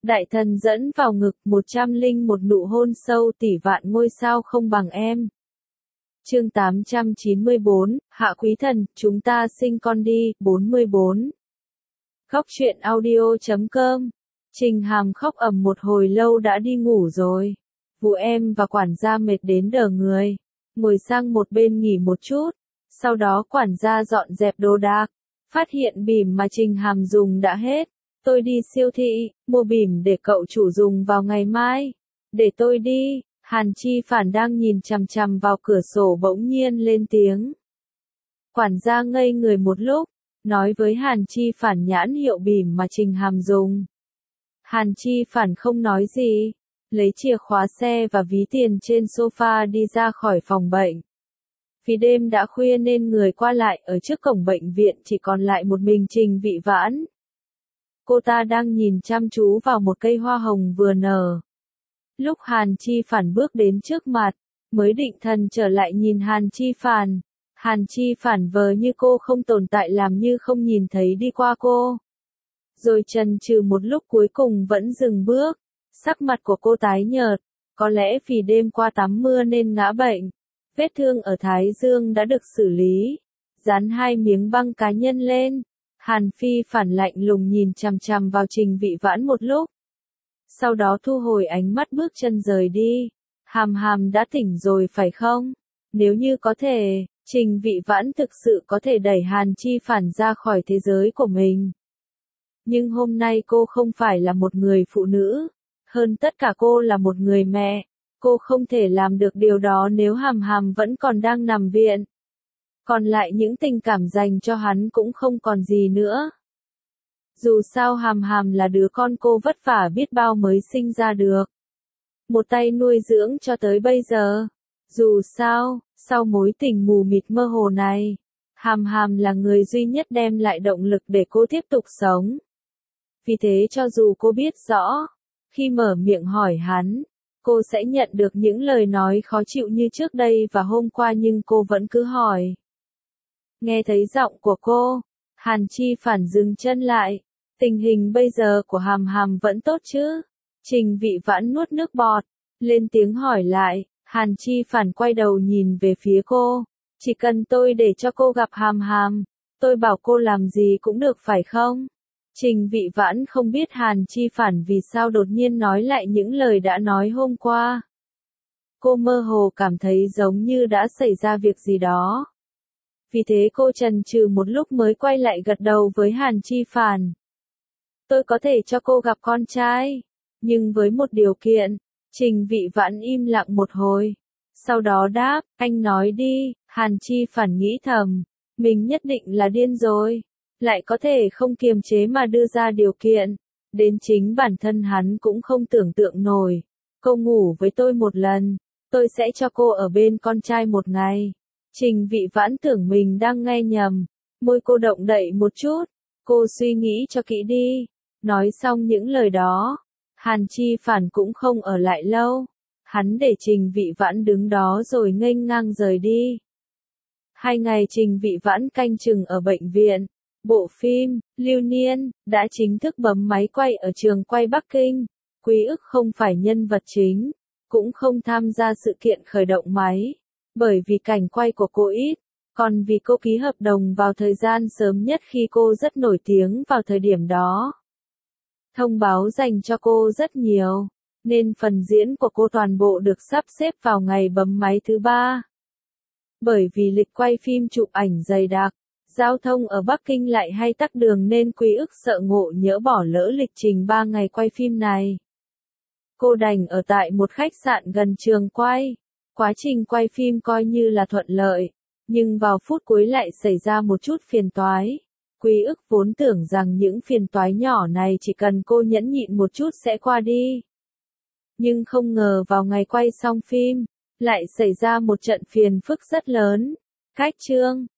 Đại thần dẫn vào ngực 101 nụ hôn sâu tỷ vạn ngôi sao không bằng em. Chương 894, Hạ Quý Thần, chúng ta sinh con đi, 44. Khóc chuyện audio.com. Trình Hàm khóc ầm một hồi lâu đã đi ngủ rồi. Vụ em và quản gia mệt đến đờ người. Ngồi sang một bên nghỉ một chút. Sau đó quản gia dọn dẹp đồ đạc. Phát hiện bỉm mà Trình Hàm dùng đã hết. Tôi đi siêu thị, mua bỉm để cậu chủ dùng vào ngày mai. Để tôi đi. Hàn Chi Phản đang nhìn chằm chằm vào cửa sổ bỗng nhiên lên tiếng. Quản gia ngây người một lúc, nói với Hàn Chi Phản nhãn hiệu bỉm mà Trình Hàm dùng. Hàn Chi Phản không nói gì, lấy chìa khóa xe và ví tiền trên sofa đi ra khỏi phòng bệnh. Vì đêm đã khuya nên người qua lại ở trước cổng bệnh viện chỉ còn lại một mình Trình Vị Vãn. Cô ta đang nhìn chăm chú vào một cây hoa hồng vừa nở. Lúc Hàn Chi Phản bước đến trước mặt, mới định thần trở lại nhìn Hàn Chi Phản. Hàn Chi Phản vờ như cô không tồn tại làm như không nhìn thấy đi qua cô. Rồi chần chừ một lúc cuối cùng vẫn dừng bước. Sắc mặt của cô tái nhợt, có lẽ vì đêm qua tắm mưa nên ngã bệnh. Vết thương ở thái dương đã được xử lý. Dán 2 miếng băng cá nhân lên. Hàn Phi Phản lạnh lùng nhìn chằm chằm vào Trình Vị Vãn một lúc. Sau đó thu hồi ánh mắt bước chân rời đi. Hàm Hàm đã tỉnh rồi phải không? Nếu như có thể, Trình Vị Vãn thực sự có thể đẩy Hàn Chi Phản ra khỏi thế giới của mình. Nhưng hôm nay cô không phải là một người phụ nữ. Hơn tất cả cô là một người mẹ. Cô không thể làm được điều đó nếu Hàm Hàm vẫn còn đang nằm viện. Còn lại những tình cảm dành cho hắn cũng không còn gì nữa. Dù sao Hàm Hàm là đứa con cô vất vả biết bao mới sinh ra được. Một tay nuôi dưỡng cho tới bây giờ. Dù sao, sau mối tình mù mịt mơ hồ này, Hàm Hàm là người duy nhất đem lại động lực để cô tiếp tục sống. Vì thế cho dù cô biết rõ, khi mở miệng hỏi hắn, cô sẽ nhận được những lời nói khó chịu như trước đây và hôm qua nhưng cô vẫn cứ hỏi. Nghe thấy giọng của cô, Hàn Chi Phản dừng chân lại. Tình hình bây giờ của Hàm Hàm vẫn tốt chứ? Trình Vị Vãn nuốt nước bọt, lên tiếng hỏi lại. Hàn Chi Phản quay đầu nhìn về phía cô. Chỉ cần tôi để cho cô gặp Hàm Hàm, tôi bảo cô làm gì cũng được phải không? Trình Vị Vãn không biết Hàn Chi Phản vì sao đột nhiên nói lại những lời đã nói hôm qua. Cô mơ hồ cảm thấy giống như đã xảy ra việc gì đó. Vì thế cô chần chừ một lúc mới quay lại gật đầu với Hàn Chi Phản. Tôi có thể cho cô gặp con trai, nhưng với một điều kiện. Trình Vị Vãn im lặng một hồi. Sau đó đáp, anh nói đi. Hàn Chi Phản nghĩ thầm, mình nhất định là điên rồi. Lại có thể không kiềm chế mà đưa ra điều kiện. Đến chính bản thân hắn cũng không tưởng tượng nổi. Cô ngủ với tôi một lần, tôi sẽ cho cô ở bên con trai một ngày. Trình Vị Vãn tưởng mình đang nghe nhầm. Môi cô động đậy một chút. Cô suy nghĩ cho kỹ đi. Nói xong những lời đó, Hàn Chi Phản cũng không ở lại lâu. Hắn để Trình Vị Vãn đứng đó rồi nghênh ngang rời đi. 2 ngày Trình Vị Vãn canh chừng ở bệnh viện. Bộ phim Lưu Niên đã chính thức bấm máy quay ở trường quay Bắc Kinh. Quý Ức không phải nhân vật chính, cũng không tham gia sự kiện khởi động máy, bởi vì cảnh quay của cô ít, còn vì cô ký hợp đồng vào thời gian sớm nhất khi cô rất nổi tiếng vào thời điểm đó. Thông báo dành cho cô rất nhiều, nên phần diễn của cô toàn bộ được sắp xếp vào ngày bấm máy thứ 3. Bởi vì lịch quay phim chụp ảnh dày đặc, giao thông ở Bắc Kinh lại hay tắc đường nên Quý Ức sợ Ngộ Nhỡ bỏ lỡ lịch trình 3 ngày quay phim này. Cô đành ở tại một khách sạn gần trường quay. Quá trình quay phim coi như là thuận lợi, nhưng vào phút cuối lại xảy ra một chút phiền toái. Quý Ức vốn tưởng rằng những phiền toái nhỏ này chỉ cần cô nhẫn nhịn một chút sẽ qua đi. Nhưng không ngờ vào ngày quay xong phim, lại xảy ra một trận phiền phức rất lớn. Cách chương